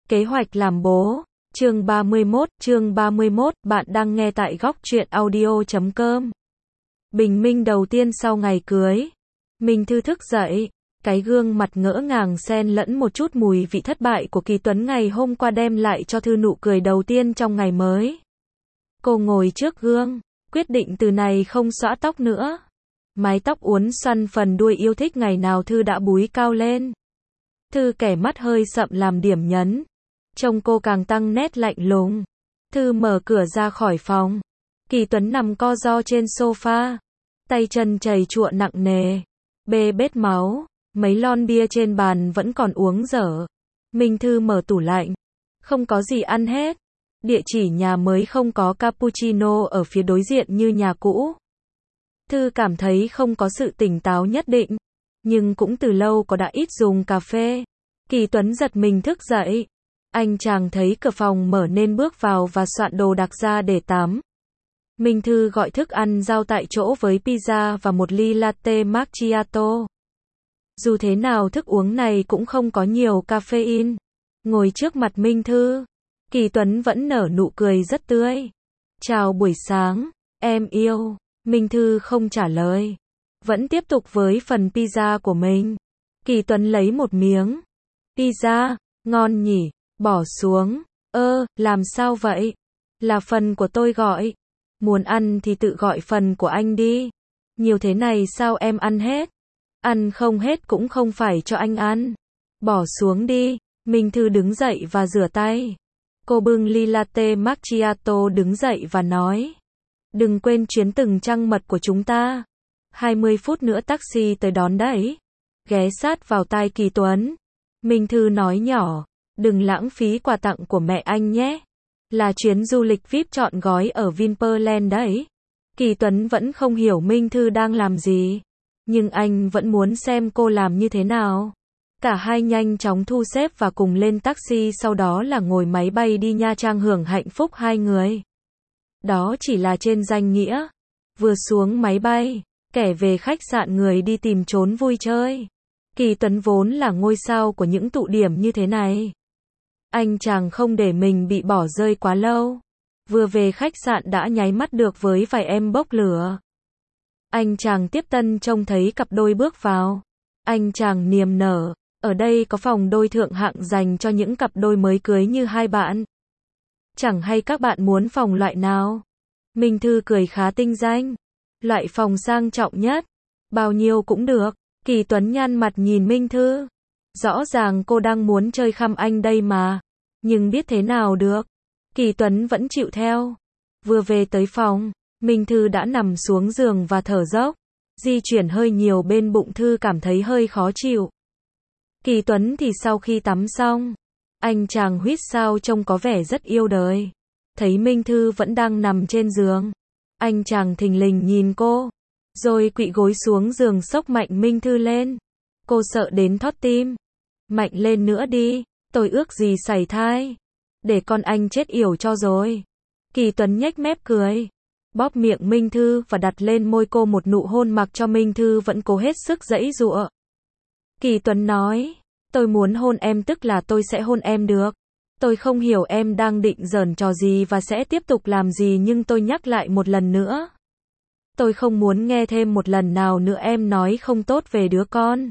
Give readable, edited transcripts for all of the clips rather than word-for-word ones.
Kế hoạch làm bố. Chương 31, bạn đang nghe tại góc truyện audio.com. Bình minh đầu tiên sau ngày cưới. Minh Thư thức dậy, cái gương mặt ngỡ ngàng xen lẫn một chút mùi vị thất bại của Kỳ Tuấn ngày hôm qua đem lại cho Thư nụ cười đầu tiên trong ngày mới. Cô ngồi trước gương, quyết định từ này không xõa tóc nữa. Mái tóc uốn xoăn phần đuôi yêu thích ngày nào Thư đã búi cao lên. Thư kẻ mắt hơi sậm làm điểm nhấn. Trông cô càng tăng nét lạnh lùng. Thư mở cửa ra khỏi phòng. Kỳ Tuấn nằm co ro trên sofa. Tay chân chảy chụa nặng nề. Bê bết máu. Mấy lon bia trên bàn vẫn còn uống dở. Minh Thư mở tủ lạnh. Không có gì ăn hết. Địa chỉ nhà mới không có cappuccino ở phía đối diện như nhà cũ. Thư cảm thấy không có sự tỉnh táo nhất định. Nhưng cũng từ lâu có đã ít dùng cà phê. Kỳ Tuấn giật mình thức dậy. Anh chàng thấy cửa phòng mở nên bước vào và soạn đồ đạc ra để tắm. Minh Thư gọi thức ăn giao tại chỗ với pizza và một ly latte macchiato. Dù thế nào thức uống này cũng không có nhiều caffeine. Ngồi trước mặt Minh Thư, Kỳ Tuấn vẫn nở nụ cười rất tươi. Chào buổi sáng, em yêu. Minh Thư không trả lời. Vẫn tiếp tục với phần pizza của mình. Kỳ Tuấn lấy một miếng. Pizza, ngon nhỉ, bỏ xuống. Làm sao vậy? Là phần của tôi gọi. Muốn ăn thì tự gọi phần của anh đi. Nhiều thế này sao em ăn hết? Ăn không hết cũng không phải cho anh ăn. Bỏ xuống đi. Minh Thư đứng dậy và rửa tay. Cô bưng ly latte macchiato đứng dậy và nói. Đừng quên chuyến từng trăng mật của chúng ta. 20 phút nữa taxi tới đón đấy. Ghé sát vào tai Kỳ Tuấn. Minh Thư nói nhỏ. Đừng lãng phí quà tặng của mẹ anh nhé. Là chuyến du lịch VIP trọn gói ở Vinpearl đấy. Kỳ Tuấn vẫn không hiểu Minh Thư đang làm gì. Nhưng anh vẫn muốn xem cô làm như thế nào. Cả hai nhanh chóng thu xếp và cùng lên taxi, sau đó là ngồi máy bay đi Nha Trang hưởng hạnh phúc hai người. Đó chỉ là trên danh nghĩa. Vừa xuống máy bay, kẻ về khách sạn người đi tìm trốn vui chơi. Kỳ Tuấn vốn là ngôi sao của những tụ điểm như thế này. Anh chàng không để mình bị bỏ rơi quá lâu. Vừa về khách sạn đã nháy mắt được với vài em bốc lửa. Anh chàng tiếp tân trông thấy cặp đôi bước vào. Anh chàng niềm nở. Ở đây có phòng đôi thượng hạng dành cho những cặp đôi mới cưới như hai bạn. Chẳng hay các bạn muốn phòng loại nào? Minh Thư cười khá tinh danh. Loại phòng sang trọng nhất. Bao nhiêu cũng được. Kỳ Tuấn nhăn mặt nhìn Minh Thư. Rõ ràng cô đang muốn chơi khăm anh đây mà. Nhưng biết thế nào được. Kỳ Tuấn vẫn chịu theo. Vừa về tới phòng, Minh Thư đã nằm xuống giường và thở dốc. Di chuyển hơi nhiều bên bụng, Thư cảm thấy hơi khó chịu. Kỳ Tuấn thì sau khi tắm xong, anh chàng huýt sáo trông có vẻ rất yêu đời. Thấy Minh Thư vẫn đang nằm trên giường, anh chàng thình lình nhìn cô, rồi quỵ gối xuống giường xốc mạnh Minh Thư lên. Cô sợ đến thót tim. Mạnh lên nữa đi, tôi ước gì sảy thai. Để con anh chết yểu cho rồi. Kỳ Tuấn nhếch mép cười, bóp miệng Minh Thư và đặt lên môi cô một nụ hôn mặc cho Minh Thư vẫn cố hết sức giãy giụa. Kỳ Tuấn nói, tôi muốn hôn em tức là tôi sẽ hôn em được. Tôi không hiểu em đang định giở trò gì và sẽ tiếp tục làm gì, nhưng tôi nhắc lại một lần nữa. Tôi không muốn nghe thêm một lần nào nữa em nói không tốt về đứa con.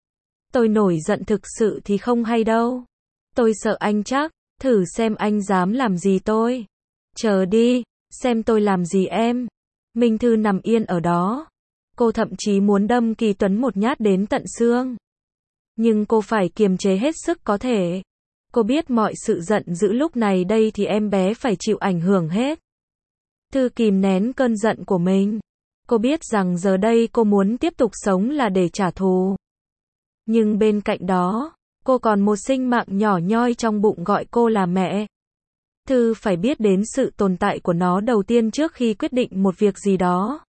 Tôi nổi giận thực sự thì không hay đâu. Tôi sợ anh chắc, thử xem anh dám làm gì tôi. Chờ đi, xem tôi làm gì em. Minh Thư nằm yên ở đó. Cô thậm chí muốn đâm Kỳ Tuấn một nhát đến tận xương. Nhưng cô phải kiềm chế hết sức có thể. Cô biết mọi sự giận dữ lúc này đây thì em bé phải chịu ảnh hưởng hết. Thư kìm nén cơn giận của mình. Cô biết rằng giờ đây cô muốn tiếp tục sống là để trả thù. Nhưng bên cạnh đó, cô còn một sinh mạng nhỏ nhoi trong bụng gọi cô là mẹ. Thư phải biết đến sự tồn tại của nó đầu tiên trước khi quyết định một việc gì đó.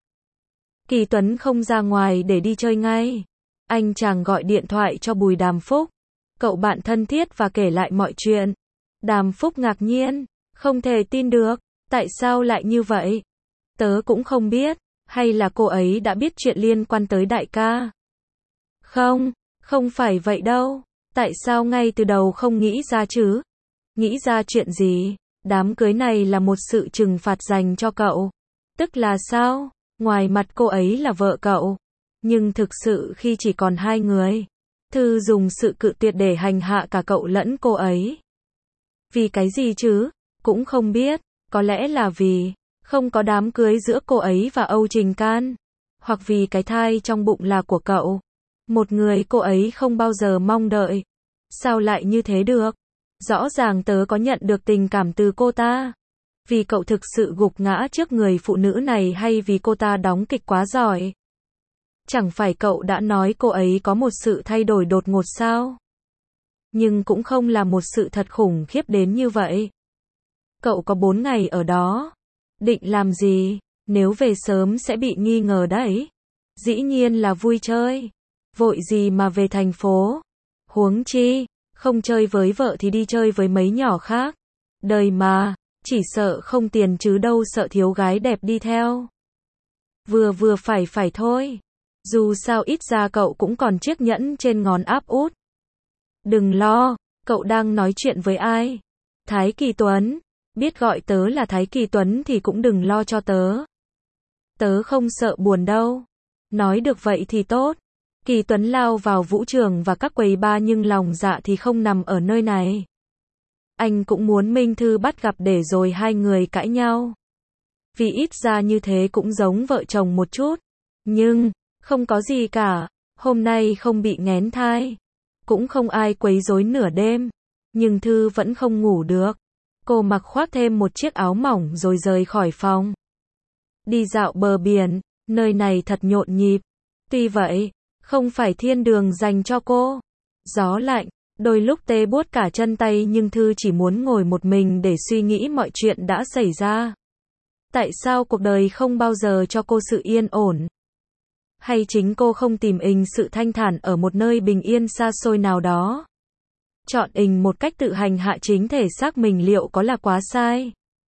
Kỳ Tuấn không ra ngoài để đi chơi ngay. Anh chàng gọi điện thoại cho Bùi Đàm Phúc, cậu bạn thân thiết, và kể lại mọi chuyện. Đàm Phúc ngạc nhiên, không thể tin được, tại sao lại như vậy? Tớ cũng không biết, hay là cô ấy đã biết chuyện liên quan tới đại ca? Không phải vậy đâu, tại sao ngay từ đầu không nghĩ ra chứ? Nghĩ ra chuyện gì? Đám cưới này là một sự trừng phạt dành cho cậu. Tức là sao? Ngoài mặt cô ấy là vợ cậu. Nhưng thực sự khi chỉ còn hai người, Thư dùng sự cự tuyệt để hành hạ cả cậu lẫn cô ấy. Vì cái gì chứ? Cũng không biết. Có lẽ là vì không có đám cưới giữa cô ấy và Âu Trình Can. Hoặc vì cái thai trong bụng là của cậu. Một người cô ấy không bao giờ mong đợi. Sao lại như thế được? Rõ ràng tớ có nhận được tình cảm từ cô ta. Vì cậu thực sự gục ngã trước người phụ nữ này hay vì cô ta đóng kịch quá giỏi? Chẳng phải cậu đã nói cô ấy có một sự thay đổi đột ngột sao? Nhưng cũng không là một sự thật khủng khiếp đến như vậy. Cậu có 4 ngày ở đó. Định làm gì? Nếu về sớm sẽ bị nghi ngờ đấy. Dĩ nhiên là vui chơi. Vội gì mà về thành phố? Huống chi, không chơi với vợ thì đi chơi với mấy nhỏ khác. Đời mà, chỉ sợ không tiền chứ đâu sợ thiếu gái đẹp đi theo. Vừa vừa phải thôi. Dù sao ít ra cậu cũng còn chiếc nhẫn trên ngón áp út. Đừng lo, cậu đang nói chuyện với ai? Thái Kỳ Tuấn. Biết gọi tớ là Thái Kỳ Tuấn thì cũng đừng lo cho tớ. Tớ không sợ buồn đâu. Nói được vậy thì tốt. Kỳ Tuấn lao vào vũ trường và các quầy bar nhưng lòng dạ thì không nằm ở nơi này. Anh cũng muốn Minh Thư bắt gặp để rồi hai người cãi nhau. Vì ít ra như thế cũng giống vợ chồng một chút. Nhưng, không có gì cả. Hôm nay không bị nghén thai. Cũng không ai quấy rối nửa đêm. Nhưng Thư vẫn không ngủ được. Cô mặc khoác thêm một chiếc áo mỏng rồi rời khỏi phòng. Đi dạo bờ biển, nơi này thật nhộn nhịp. Tuy vậy, không phải thiên đường dành cho cô. Gió lạnh, đôi lúc tê buốt cả chân tay nhưng Thư chỉ muốn ngồi một mình để suy nghĩ mọi chuyện đã xảy ra. Tại sao cuộc đời không bao giờ cho cô sự yên ổn? Hay chính cô không tìm sự thanh thản ở một nơi bình yên xa xôi nào đó? Chọn một cách tự hành hạ chính thể xác mình liệu có là quá sai?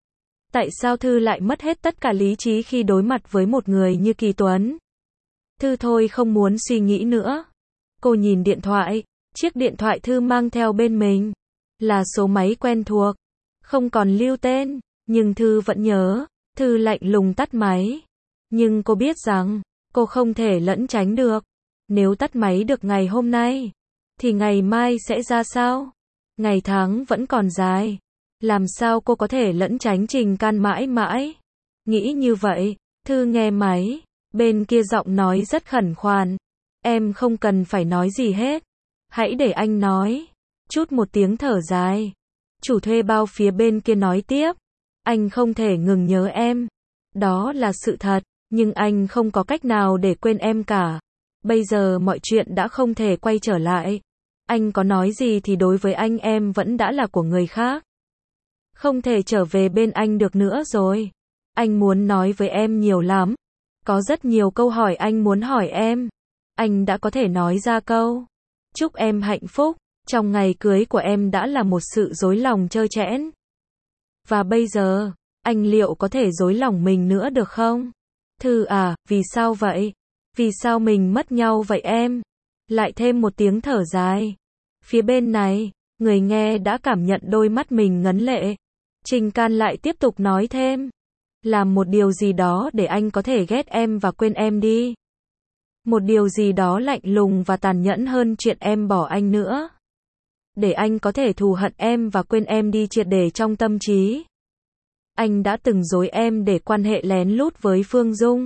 Tại sao Thư lại mất hết tất cả lý trí khi đối mặt với một người như Kỳ Tuấn? Thư thôi không muốn suy nghĩ nữa. Cô nhìn điện thoại, chiếc điện thoại Thư mang theo bên mình là số máy quen thuộc, không còn lưu tên, nhưng Thư vẫn nhớ. Thư lạnh lùng tắt máy. Nhưng cô biết rằng, cô không thể lẩn tránh được. Nếu tắt máy được ngày hôm nay, thì ngày mai sẽ ra sao? Ngày tháng vẫn còn dài. Làm sao cô có thể lẩn tránh Trình Can mãi mãi? Nghĩ như vậy, Thư nghe máy. Bên kia giọng nói rất khẩn khoản. Em không cần phải nói gì hết. Hãy để anh nói. Chút một tiếng thở dài. Chủ thuê bao phía bên kia nói tiếp. Anh không thể ngừng nhớ em. Đó là sự thật. Nhưng anh không có cách nào để quên em cả. Bây giờ mọi chuyện đã không thể quay trở lại. Anh có nói gì thì đối với anh em vẫn đã là của người khác. Không thể trở về bên anh được nữa rồi. Anh muốn nói với em nhiều lắm. Có rất nhiều câu hỏi anh muốn hỏi em. Anh đã có thể nói ra câu chúc em hạnh phúc trong ngày cưới của em đã là một sự dối lòng trơ trẽn. Và bây giờ, anh liệu có thể dối lòng mình nữa được không? Thư à, vì sao vậy? Vì sao mình mất nhau vậy em? Lại thêm một tiếng thở dài. Phía bên này, người nghe đã cảm nhận đôi mắt mình ngấn lệ. Trình Can lại tiếp tục nói thêm. Làm một điều gì đó để anh có thể ghét em và quên em đi. Một điều gì đó lạnh lùng và tàn nhẫn hơn chuyện em bỏ anh nữa. Để anh có thể thù hận em và quên em đi triệt để trong tâm trí. Anh đã từng dối em để quan hệ lén lút với Phương Dung.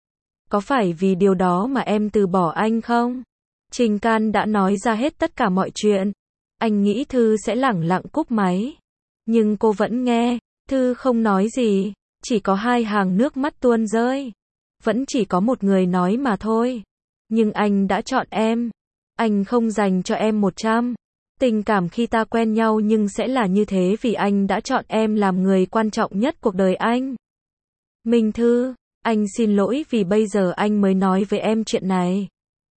Có phải vì điều đó mà em từ bỏ anh không? Trình Can đã nói ra hết tất cả mọi chuyện. Anh nghĩ Thư sẽ lẳng lặng cúp máy. Nhưng cô vẫn nghe. Thư không nói gì. Chỉ có hai hàng nước mắt tuôn rơi. Vẫn chỉ có một người nói mà thôi. Nhưng anh đã chọn em. Anh không dành cho em 100. Tình cảm khi ta quen nhau nhưng sẽ là như thế vì anh đã chọn em làm người quan trọng nhất cuộc đời anh. Minh Thư, anh xin lỗi vì bây giờ anh mới nói với em chuyện này.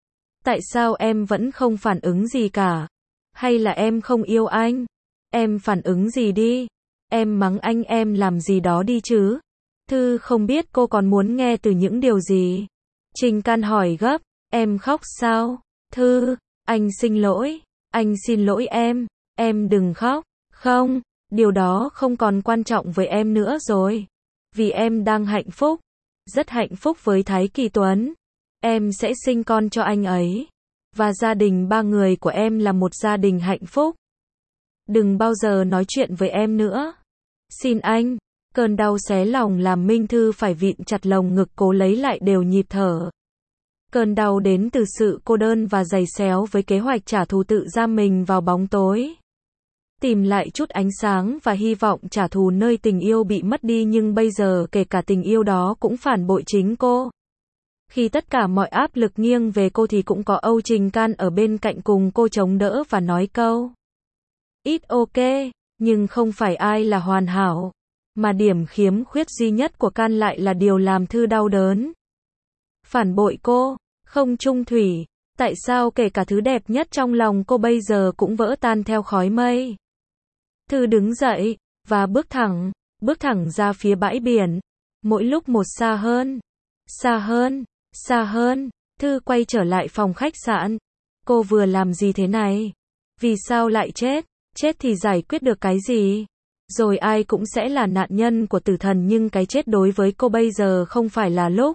Tại sao em vẫn không phản ứng gì cả? Hay là em không yêu anh? Em phản ứng gì đi? Em mắng anh em làm gì đó đi chứ? Thư không biết cô còn muốn nghe từ những điều gì. Trình Can hỏi gấp, em khóc sao? Thư, anh xin lỗi. Anh xin lỗi em đừng khóc. Không, Điều đó không còn quan trọng với em nữa rồi. Vì em đang hạnh phúc. Rất hạnh phúc với Thái Kỳ Tuấn. Em sẽ sinh con cho anh ấy. Và gia đình 3 người của em là một gia đình hạnh phúc. Đừng bao giờ nói chuyện với em nữa. Xin anh. Cơn đau xé lòng làm Minh Thư phải vịn chặt lồng ngực cố lấy lại đều nhịp thở. Cơn đau đến từ sự cô đơn và giày xéo với kế hoạch trả thù tự giam mình vào bóng tối. Tìm lại chút ánh sáng và hy vọng trả thù nơi tình yêu bị mất đi, nhưng bây giờ kể cả tình yêu đó cũng phản bội chính cô. Khi tất cả mọi áp lực nghiêng về cô thì cũng có Âu Trình Can ở bên cạnh cùng cô chống đỡ và nói câu It's ok, nhưng không phải ai là hoàn hảo. Mà điểm khiếm khuyết duy nhất của Can lại là điều làm Thư đau đớn. Phản bội cô, không chung thủy, tại sao kể cả thứ đẹp nhất trong lòng cô bây giờ cũng vỡ tan theo khói mây. Thư đứng dậy, và bước thẳng ra phía bãi biển. Mỗi lúc một xa hơn, xa hơn, xa hơn. Thư quay trở lại phòng khách sạn. Cô vừa làm gì thế này? Vì sao lại chết? Chết thì giải quyết được cái gì? Rồi ai cũng sẽ là nạn nhân của tử thần, nhưng cái chết đối với cô bây giờ không phải là lúc.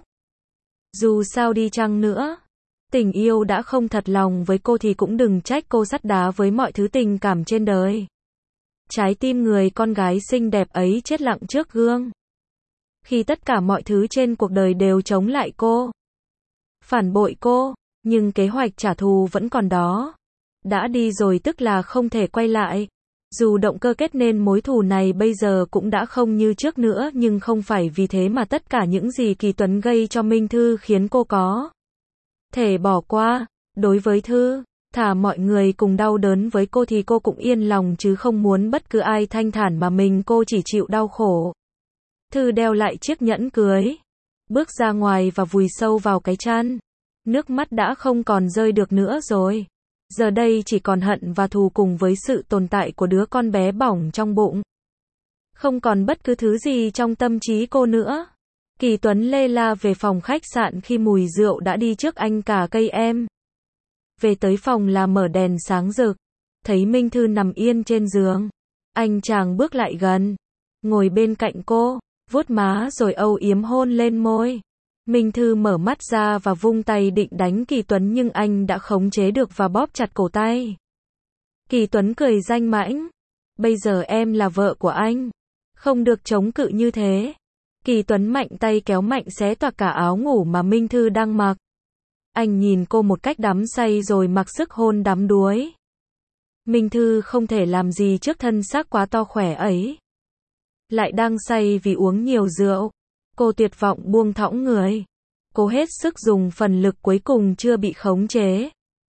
Dù sao đi chăng nữa, tình yêu đã không thật lòng với cô thì cũng đừng trách cô sắt đá với mọi thứ tình cảm trên đời. Trái tim người con gái xinh đẹp ấy chết lặng trước gương. Khi tất cả mọi thứ trên cuộc đời đều chống lại cô, phản bội cô, nhưng kế hoạch trả thù vẫn còn đó. Đã đi rồi tức là không thể quay lại. Dù động cơ kết nên mối thù này bây giờ cũng đã không như trước nữa, nhưng không phải vì thế mà tất cả những gì Kỳ Tuấn gây cho Minh Thư khiến cô có thể bỏ qua. Đối với Thư, thà mọi người cùng đau đớn với cô thì cô cũng yên lòng, chứ không muốn bất cứ ai thanh thản mà mình cô chỉ chịu đau khổ. Thư đeo lại chiếc nhẫn cưới, bước ra ngoài và vùi sâu vào cái chăn. Nước mắt đã không còn rơi được nữa rồi. Giờ đây chỉ còn hận và thù cùng với sự tồn tại của đứa con bé bỏng trong bụng. Không còn bất cứ thứ gì trong tâm trí cô nữa. Kỳ Tuấn lê la về phòng khách sạn khi mùi rượu đã đi trước anh cả cây em. Về tới phòng là mở đèn sáng rực. Thấy Minh Thư nằm yên trên giường. Anh chàng bước lại gần, ngồi bên cạnh cô, vuốt má rồi âu yếm hôn lên môi. Minh Thư mở mắt ra và vung tay định đánh Kỳ Tuấn, nhưng anh đã khống chế được và bóp chặt cổ tay. Kỳ Tuấn cười danh mãnh. Bây giờ em là vợ của anh. Không được chống cự như thế. Kỳ Tuấn mạnh tay kéo mạnh xé toạc cả áo ngủ mà Minh Thư đang mặc. Anh nhìn cô một cách đắm say rồi mặc sức hôn đắm đuối. Minh Thư không thể làm gì trước thân xác quá to khỏe ấy. Lại đang say vì uống nhiều rượu. Cô tuyệt vọng buông thõng người. Cô hết sức dùng phần lực cuối cùng chưa bị khống chế.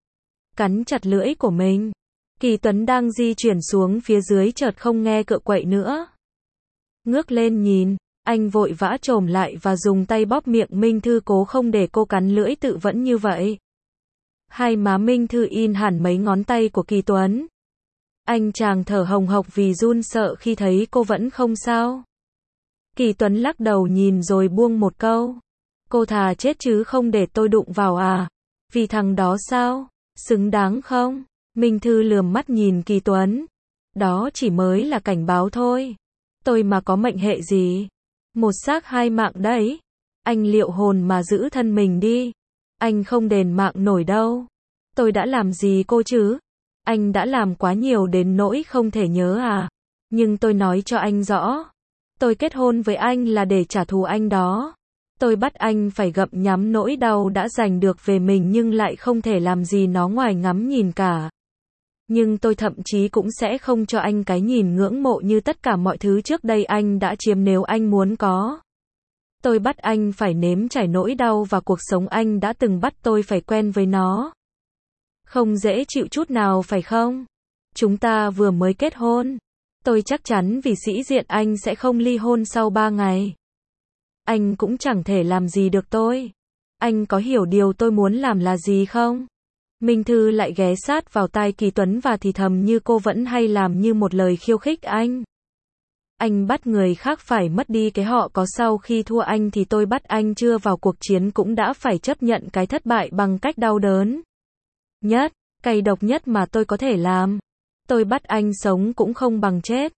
Cắn chặt lưỡi của mình. Kỳ Tuấn đang di chuyển xuống phía dưới chợt không nghe cựa quậy nữa. Ngước lên nhìn, anh vội vã chồm lại và dùng tay bóp miệng Minh Thư cố không để cô cắn lưỡi tự vẫn như vậy. Hai má Minh Thư in hẳn mấy ngón tay của Kỳ Tuấn. Anh chàng thở hồng hộc vì run sợ khi thấy cô vẫn không sao. Kỳ Tuấn lắc đầu nhìn rồi buông một câu. Cô thà chết chứ không để tôi đụng vào à? Vì thằng đó sao? Xứng đáng không? Minh Thư lườm mắt nhìn Kỳ Tuấn. Đó chỉ mới là cảnh báo thôi. Tôi mà có mệnh hệ gì? Một xác hai mạng đấy. Anh liệu hồn mà giữ thân mình đi. Anh không đền mạng nổi đâu. Tôi đã làm gì cô chứ? Anh đã làm quá nhiều đến nỗi không thể nhớ à? Nhưng tôi nói cho anh rõ. Tôi kết hôn với anh là để trả thù anh đó. Tôi bắt anh phải gặm nhắm nỗi đau đã giành được về mình nhưng lại không thể làm gì nó ngoài ngắm nhìn cả. Nhưng tôi thậm chí cũng sẽ không cho anh cái nhìn ngưỡng mộ như tất cả mọi thứ trước đây anh đã chiếm nếu anh muốn có. Tôi bắt anh phải nếm trải nỗi đau và cuộc sống anh đã từng bắt tôi phải quen với nó. Không dễ chịu chút nào phải không? Chúng ta vừa mới kết hôn. Tôi chắc chắn vì sĩ diện anh sẽ không ly hôn sau 3 ngày. Anh cũng chẳng thể làm gì được tôi. Anh có hiểu điều tôi muốn làm là gì không? Minh Thư lại ghé sát vào tai Kỳ Tuấn và thì thầm như cô vẫn hay làm như một lời khiêu khích anh. Anh bắt người khác phải mất đi cái họ có sau khi thua anh thì tôi bắt anh chưa vào cuộc chiến cũng đã phải chấp nhận cái thất bại bằng cách đau đớn nhất, cay độc nhất mà tôi có thể làm. Tôi bắt anh sống cũng không bằng chết.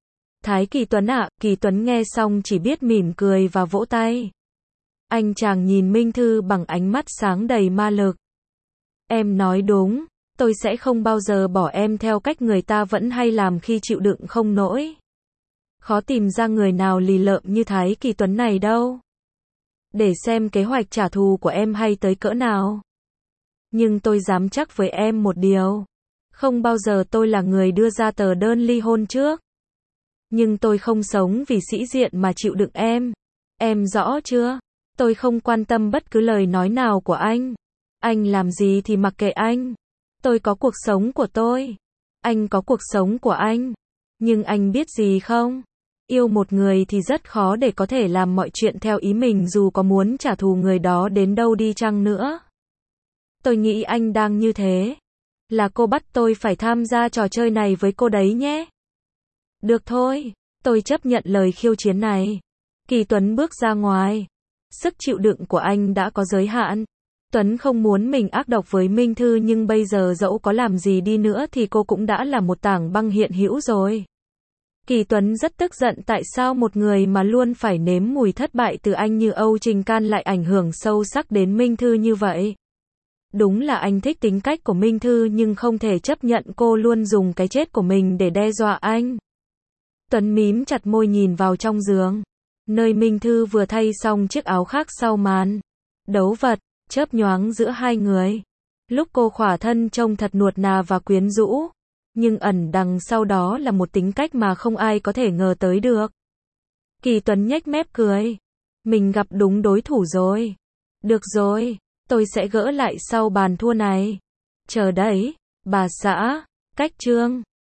Thái Kỳ Tuấn ạ, Kỳ Tuấn nghe xong chỉ biết mỉm cười và vỗ tay. Anh chàng nhìn Minh Thư bằng ánh mắt sáng đầy ma lực. Em nói đúng, tôi sẽ không bao giờ bỏ em theo cách người ta vẫn hay làm khi chịu đựng không nổi. Khó tìm ra người nào lì lợm như Thái Kỳ Tuấn này đâu. Để xem kế hoạch trả thù của em hay tới cỡ nào. Nhưng tôi dám chắc với em một điều. Không bao giờ tôi là người đưa ra tờ đơn ly hôn trước. Nhưng tôi không sống vì sĩ diện mà chịu đựng em. Em rõ chưa? Tôi không quan tâm bất cứ lời nói nào của anh. Anh làm gì thì mặc kệ anh. Tôi có cuộc sống của tôi. Anh có cuộc sống của anh. Nhưng anh biết gì không? Yêu một người thì rất khó để có thể làm mọi chuyện theo ý mình dù có muốn trả thù người đó đến đâu đi chăng nữa. Tôi nghĩ anh đang như thế. Là cô bắt tôi phải tham gia trò chơi này với cô đấy nhé. Được thôi, tôi chấp nhận lời khiêu chiến này. Kỳ Tuấn bước ra ngoài. Sức chịu đựng của anh đã có giới hạn. Tuấn không muốn mình ác độc với Minh Thư nhưng bây giờ dẫu có làm gì đi nữa thì cô cũng đã là một tảng băng hiện hữu rồi. Kỳ Tuấn rất tức giận tại sao một người mà luôn phải nếm mùi thất bại từ anh như Âu Trình Can lại ảnh hưởng sâu sắc đến Minh Thư như vậy. Đúng là anh thích tính cách của Minh Thư nhưng không thể chấp nhận cô luôn dùng cái chết của mình để đe dọa anh. Tuấn mím chặt môi nhìn vào trong giường, nơi Minh Thư vừa thay xong chiếc áo khác sau màn đấu vật, chớp nhoáng giữa hai người. Lúc cô khỏa thân trông thật nuột nà và quyến rũ, nhưng ẩn đằng sau đó là một tính cách mà không ai có thể ngờ tới được. Kỳ Tuấn nhếch mép cười. Mình gặp đúng đối thủ rồi. Được rồi, tôi sẽ gỡ lại sau bàn thua này. Chờ đấy, bà xã, cách chương.